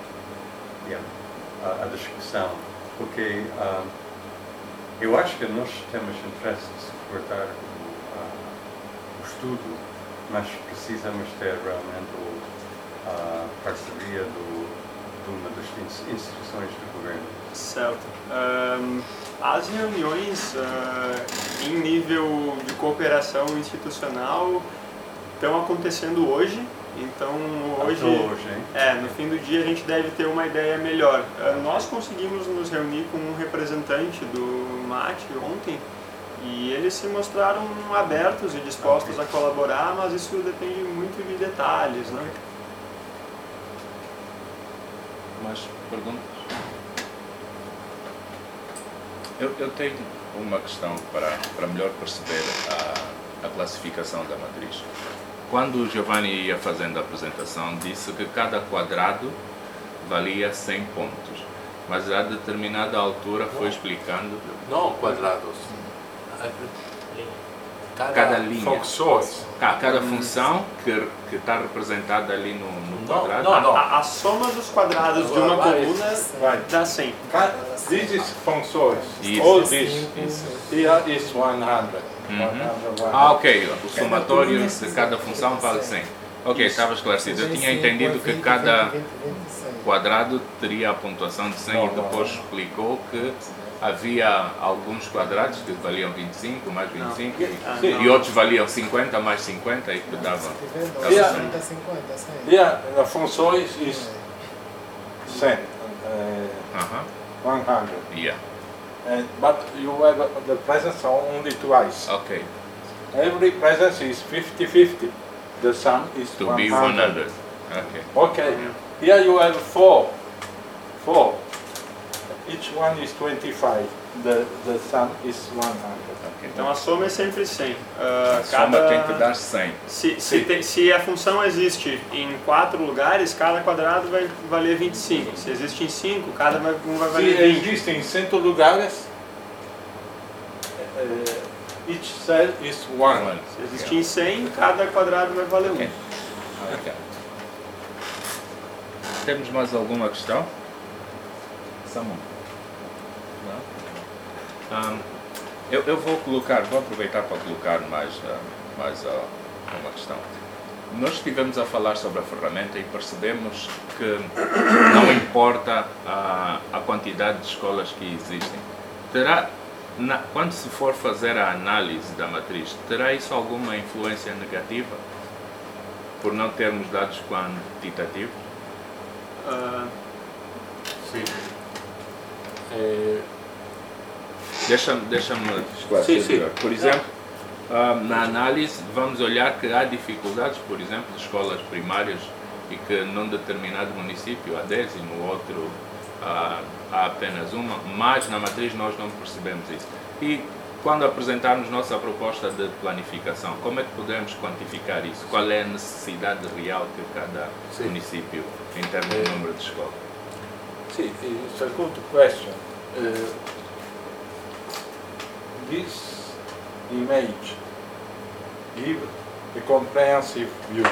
a discussão, porque eu acho que nós temos interesse de suportar o estudo, mas precisamos ter realmente a parceria de uma das instituições do governo. Certo. As reuniões em nível de cooperação institucional estão acontecendo hoje. Então hoje, no fim do dia a gente deve ter uma ideia melhor. Nós conseguimos nos reunir com um representante do MAT ontem e eles se mostraram abertos e dispostos a colaborar, mas isso depende muito de detalhes, né? Mais perguntas? Eu tenho uma questão para melhor perceber a classificação da matriz. Quando o Giovanni ia fazendo a apresentação, disse que cada quadrado valia 100 pontos, mas a determinada altura foi explicando... Não quadrados. Cada linha. Funções. Cada função que está representada ali no quadrado. Não. A soma dos quadrados de uma coluna dá 100. This is funções. Isso. All this. Here is 100. Ok. O somatório de cada função vale 100. Ok, estava esclarecido. Eu tinha entendido que cada quadrado teria a pontuação de 100 e depois explicou que havia alguns quadrados que valiam 25, mais 25, e outros valiam 50, mais 50 e que davam. Here, the funções is 100. 100. Yeah. But you have the presence only twice. Ok. Every presence is 50-50. The sum is To 100. be 100. Ok. Okay. Here you have 4. each one is 25. The sum is 100. Então a soma é sempre 100. A soma tem que dar 100. Se a função existe em 4 lugares, cada quadrado vai valer 25. Se existe em 5, cada um vai valer 20. Se existe em 100 lugares, each cell is 1. Se existe em 100, cada quadrado vai valer 1. Ok. Temos mais alguma questão? Samu? Não? Eu vou aproveitar para colocar mais uma questão. Nós estivemos a falar sobre a ferramenta e percebemos que não importa a quantidade de escolas que existem. Quando se for fazer a análise da matriz, terá isso alguma influência negativa? Por não termos dados quantitativos? Sim. Deixa-me esclarecer. Sim. Por exemplo, na análise vamos olhar que há dificuldades, por exemplo, de escolas primárias e que num determinado município há 10 e no outro há apenas uma, mas na matriz nós não percebemos isso. E quando apresentarmos nossa proposta de planificação, como é que podemos quantificar isso? Qual é a necessidade real que cada município, em termos de número de escolas? Sim, it's a good question. This image gives a comprehensive view,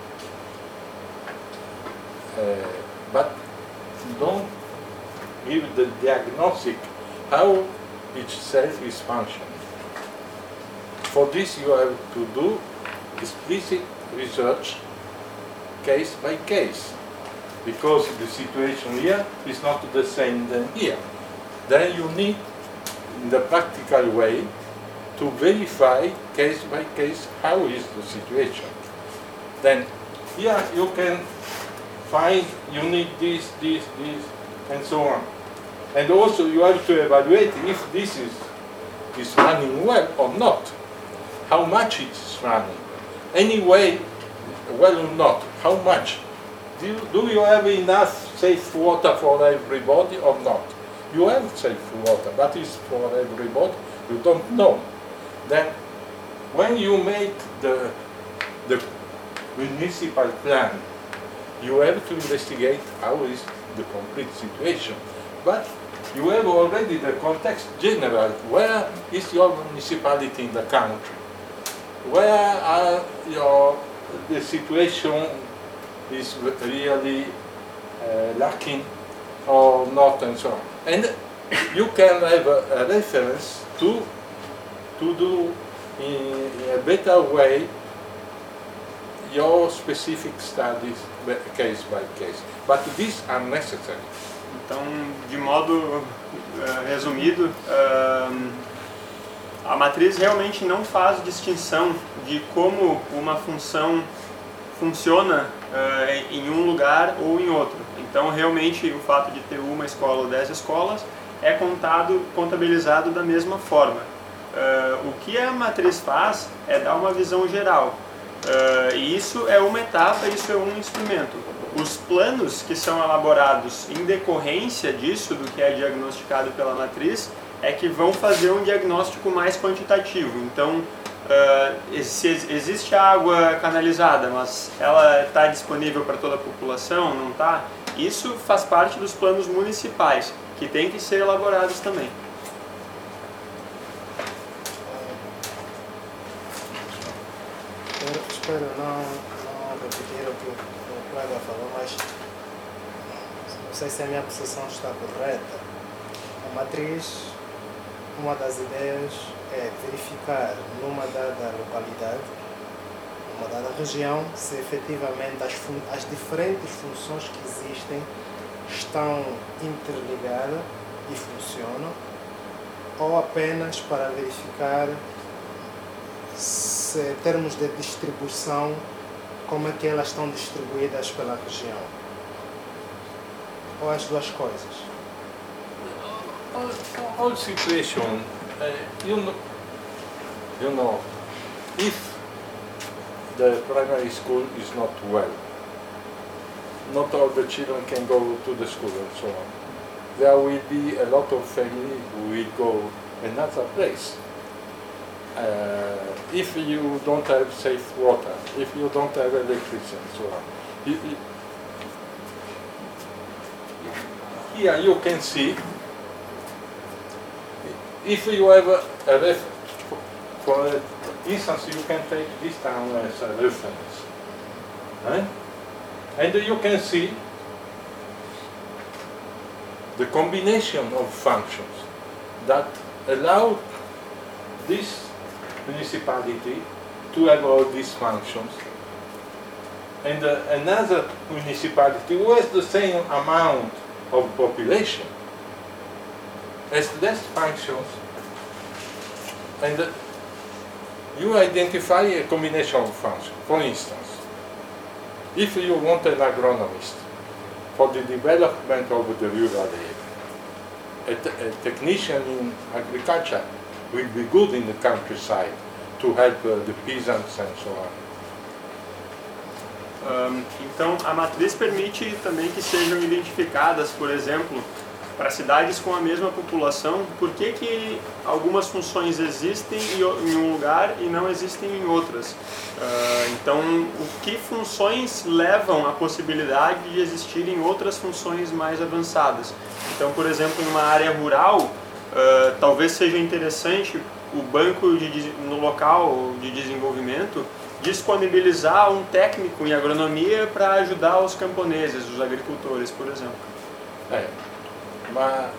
but don't give the diagnostic how each cell is functioning. For this you have to do explicit research case by case, because the situation here is not the same than here. Then you need, in the practical way, to verify case by case how is the situation. Then here you can find you need this, and so on. And also you have to evaluate if this is running well or not. How much it is running. Anyway, well or not, how much. Do you have enough safe water for everybody or not? You have safe water, but it's for everybody, you don't know. Then, when you make the municipal plan, you have to investigate how is the complete situation. But you have already the context general. Where is your municipality in the country? Where are the situation is really lacking or not, and so on. And you can have a reference to do in a better way your specific studies case by case. But these are necessary. Então, de modo resumido, a matriz realmente não faz distinção de como uma função funciona em um lugar ou em outro. Então, realmente, o fato de ter uma escola ou 10 escolas é contabilizado da mesma forma. O que a matriz faz é dar uma visão geral. E isso é uma etapa, isso é um instrumento. Os planos que são elaborados em decorrência disso, do que é diagnosticado pela matriz, é que vão fazer um diagnóstico mais quantitativo. Então, se existe água canalizada, mas ela está disponível para toda a população, não está? Isso faz parte dos planos municipais, que tem que ser elaborados também. Eu espero não repetir o que o colega falou, mas não sei se a minha percepção está correta. A matriz, uma das ideias é verificar numa dada localidade, numa dada região, se efetivamente as diferentes funções que existem estão interligadas e funcionam, ou apenas para verificar se, em termos de distribuição, como é que elas estão distribuídas pela região, ou as duas coisas. All situation, you know, if the primary school is not well, not all the children can go to the school and so on. there will be a lot of family who will go another place. If you don't have safe water, if you don't have electricity and so on. Here you can see, if you have for instance, you can take this town as a reference. Right? And you can see the combination of functions that allow this municipality to have all these functions, and another municipality who has the same amount of population has less functions, and you identify a combination of functions. For instance, if you want an agronomist for the development of the rural area, a technician in agriculture will be good in the countryside to help the peasants and so on. Então, a matriz permite também que sejam identificadas, por exemplo, para cidades com a mesma população, por que algumas funções existem em um lugar e não existem em outras. Então, que funções levam à possibilidade de existirem outras funções mais avançadas. Então, por exemplo, em uma área rural, talvez seja interessante o banco no local de desenvolvimento disponibilizar um técnico em agronomia para ajudar os camponeses, os agricultores, por exemplo. But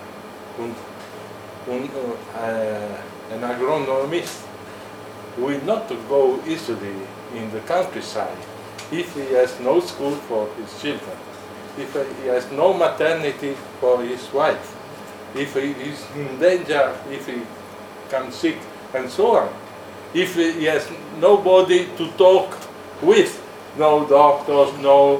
an agronomist will not go easily in the countryside if he has no school for his children, if he has no maternity for his wife, if he is in danger, if he comes sick, and so on. If he has nobody to talk with, no doctors, no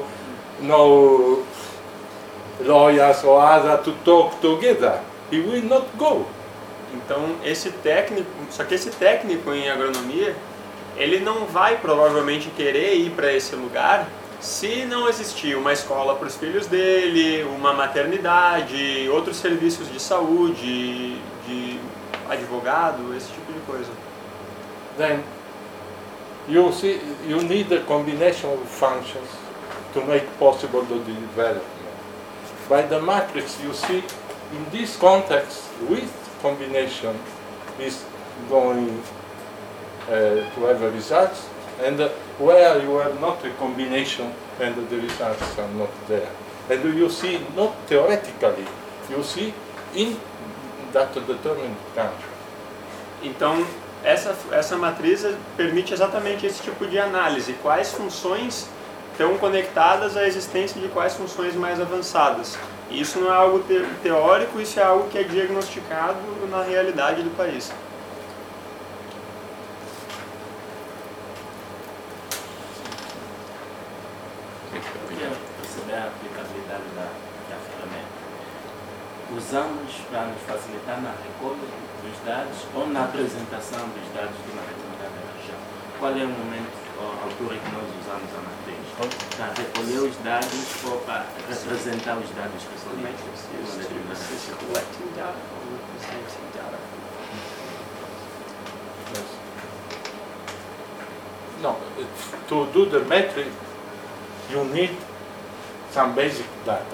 lawyers or other to talk together, he will not go. Então esse técnico em agronomia, ele não vai provavelmente querer ir para esse lugar se não existir uma escola para os filhos dele, uma maternidade, outros serviços de saúde, de advogado, esse tipo de coisa. Then you see, you need a combination of functions to make possible the development. By the matrix, you see, in this context, with combination is going to have a results, and where you have not a combination and the results are not there. And you see, not theoretically, you see in that determined country. Então, essa matriz permite exatamente esse tipo de análise. Quais funções estão conectadas à existência de quais funções mais avançadas. E isso não é algo teórico, isso é algo que é diagnosticado na realidade do país. Queria perceber a aplicabilidade da ferramenta. Usamos para nos facilitar na recolha dos dados ou na apresentação dos dados de uma determinada região. Qual é o momento ou a altura que nós usamos a matriz? Para recolher os dados ou para representar os dados recolhidos? No, to do the metric, you need some basic data.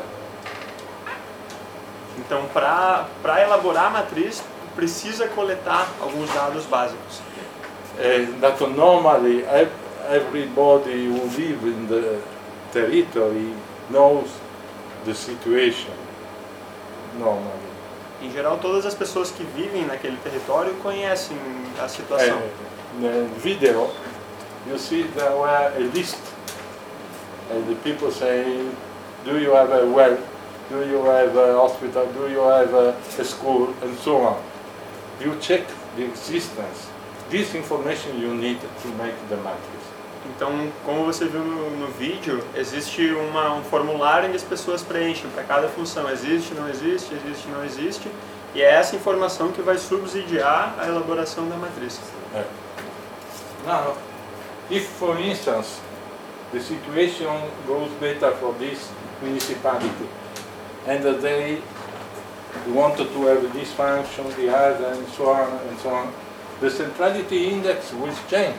Então, para elaborar a matriz, precisa coletar alguns dados básicos. That normally everybody who lives in the territory knows the situation. Normally. Em geral, todas as pessoas que vivem naquele território conhecem a situação. The video, you see there were a list, and the people say, do you have a well, do you have a hospital, do you have a school, and so on. You check the existence. This information you need to make the matrix. Então, como você viu no vídeo, existe um formulário onde as pessoas preenchem para cada função. Existe, não existe, existe, não existe. E é essa informação que vai subsidiar a elaboração da matriz. Now, if for instance the situation goes better for this municipality and they You wanted to have this function, the other, and so on and so on. The centrality index will change.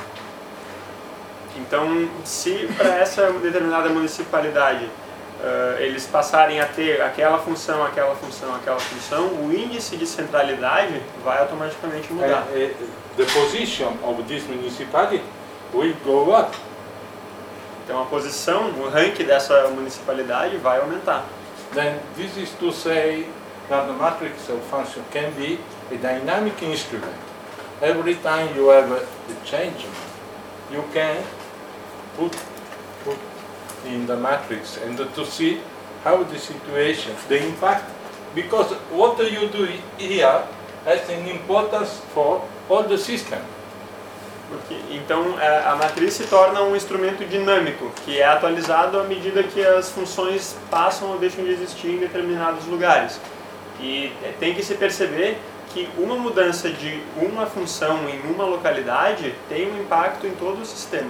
Então, se para essa determinada municipalidade eles passarem a ter aquela função, o índice de centralidade vai automaticamente mudar. The position of this municipality will go up. Então, a posição, o ranking dessa municipalidade vai aumentar. Then this is to say that the matrix of function can be a dynamic instrument. Every time you have a change, you can put in the matrix and to see how the situation, the impact, because what you do here has an importance for all the system. Então a matriz se torna um instrumento dinâmico, que é atualizado à medida que as funções passam ou deixam de existir em determinados lugares. E tem que se perceber que uma mudança de uma função em uma localidade tem um impacto em todo o sistema.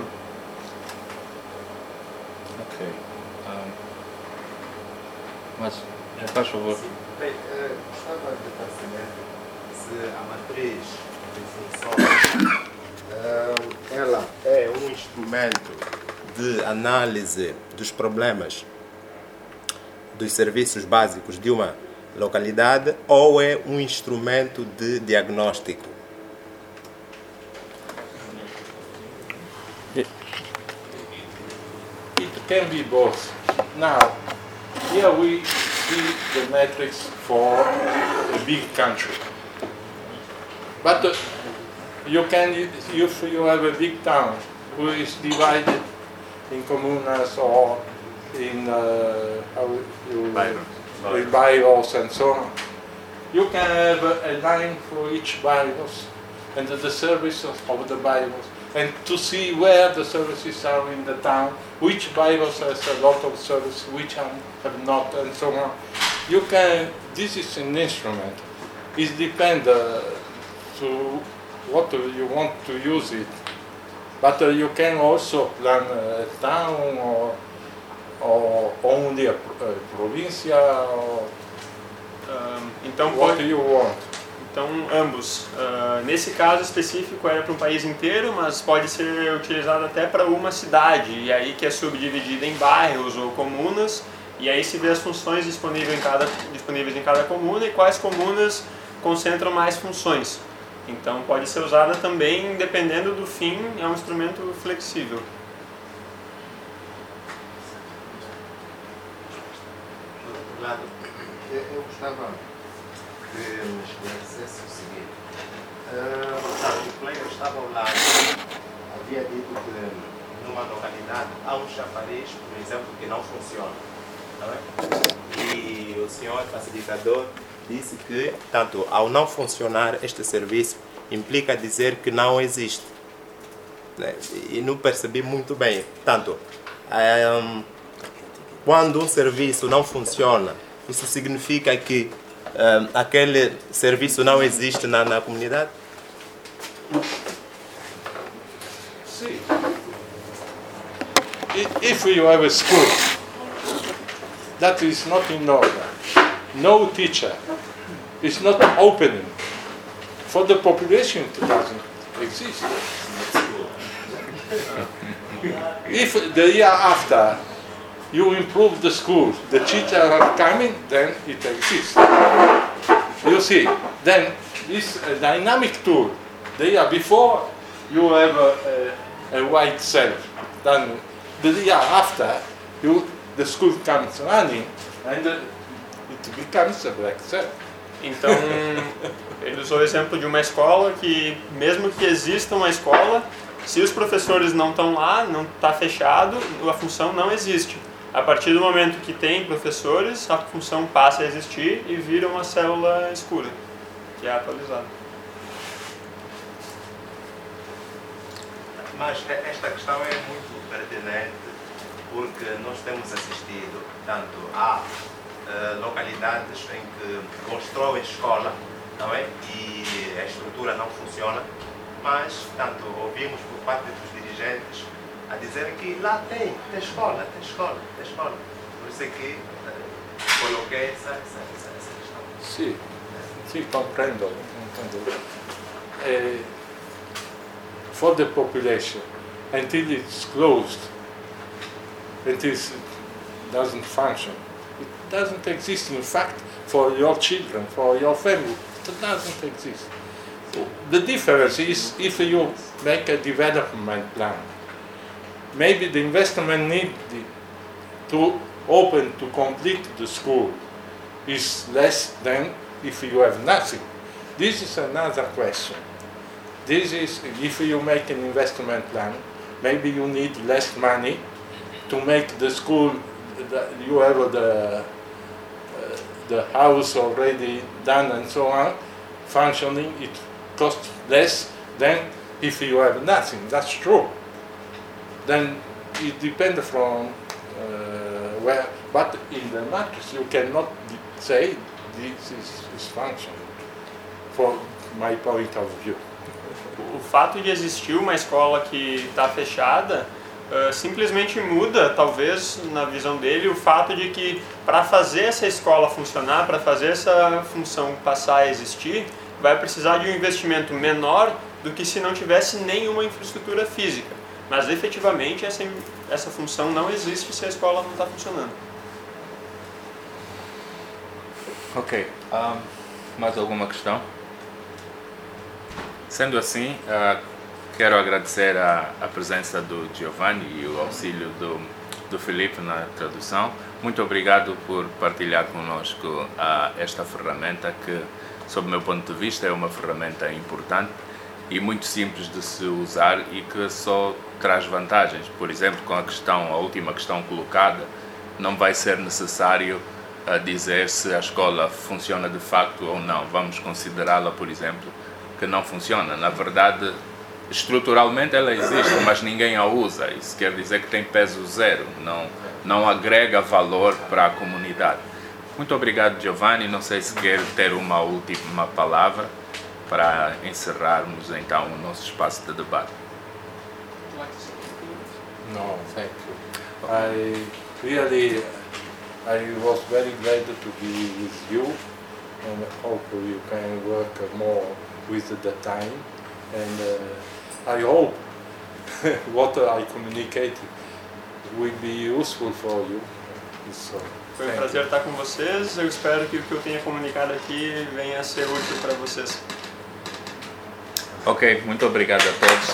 Ok. Mas, faz favor. Bem, gostava de perceber se a matriz de funções ela é um instrumento de análise dos problemas dos serviços básicos de uma localidade ou é um instrumento de diagnóstico? It can be both. Now, here we see the metrics for a big country. But you can, if you have a big town who is divided in comunas or in bylaws and so on, you can have a line for each bylaws and the services of the bylaws, and to see where the services are in the town, which bylaws has a lot of service, which have not, and so on. You can. This is an instrument. It depends to what you want to use it, but you can also plan a town or only a província or então what you want. Então ambos. Nesse caso específico era para um país inteiro, mas pode ser utilizado até para uma cidade, e aí que é subdividida em bairros ou comunas, e aí se vê as funções disponíveis em cada comuna e quais comunas concentram mais funções. Então pode ser usada também, dependendo do fim, é um instrumento flexível. Por outro lado, eu gostava de me esclarecesse o seguinte. O colega que estava ao lado havia dito que numa localidade há um chafariz, por exemplo, que não funciona. Não é? E o senhor facilitador disse que, tanto ao não funcionar este serviço, implica dizer que não existe. E não percebi muito bem. Tanto, quando um serviço não funciona, isso significa que aquele serviço não existe na comunidade? See, if you have a school that is not in order, no teacher is not opening, for the population it doesn't exist. If the year after you improve the school, the teachers are coming, then it exists. You see, then this dynamic tool, the year before you have a white cell, then the year after the school comes running and it becomes a black cell. Então, ele usou o exemplo de uma escola que, mesmo que exista uma escola, se os professores não estão lá, não está fechado, a função não existe. A partir do momento que tem professores, a função passa a existir e vira uma célula escura, que é atualizada. Mas esta questão é muito pertinente porque nós temos assistido tanto a localidades em que constroem escola, não é? E a estrutura não funciona, mas tanto ouvimos por parte dos dirigentes a dizer que lá tem escola. Por isso é que coloquei essa questão. Sì, comprendo. For the population, until it's closed, until it doesn't function, it doesn't exist. In fact, for your children, for your family, it doesn't exist. The difference is if you make a development plan. Maybe the investment needed to open, to complete the school is less than if you have nothing. This is another question. This is if you make an investment plan, maybe you need less money to make the school, you have the house already done and so on, functioning, it costs less than if you have nothing. That's true. Then it depends from where, but in the matrix you cannot say this is functioning, from my point of view. O fato de existir uma escola que está fechada simplesmente muda, talvez, na visão dele, o fato de que para fazer essa escola funcionar, para fazer essa função passar a existir, vai precisar de um investimento menor do que se não tivesse nenhuma infraestrutura física. Mas efetivamente essa função não existe se a escola não está funcionando. Ok. Mais alguma questão? Sendo assim, quero agradecer a presença do Giovanni e o auxílio do Filipe na tradução. Muito obrigado por partilhar conosco esta ferramenta que, sob o meu ponto de vista, é uma ferramenta importante e muito simples de se usar e que só traz vantagens. Por exemplo, com a última questão colocada, não vai ser necessário dizer se a escola funciona de facto ou não. Vamos considerá-la, por exemplo, que não funciona. Na verdade, estruturalmente ela existe, mas ninguém a usa. Isso quer dizer que tem peso zero, não agrega valor para a comunidade. Muito obrigado, Giovanni. Não sei se quer ter uma última palavra para encerrarmos então o nosso espaço de debate. No, thank you. I was very glad to be with you, and hope you can work more with the time. And I hope what I communicated will be useful for you. So, foi um prazer estar com vocês. Eu espero que o que eu tenha comunicado aqui venha a ser útil para vocês. Ok, muito obrigado a todos.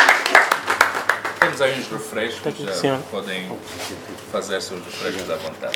Temos aí uns refrescos, podem fazer seus refrescos à vontade.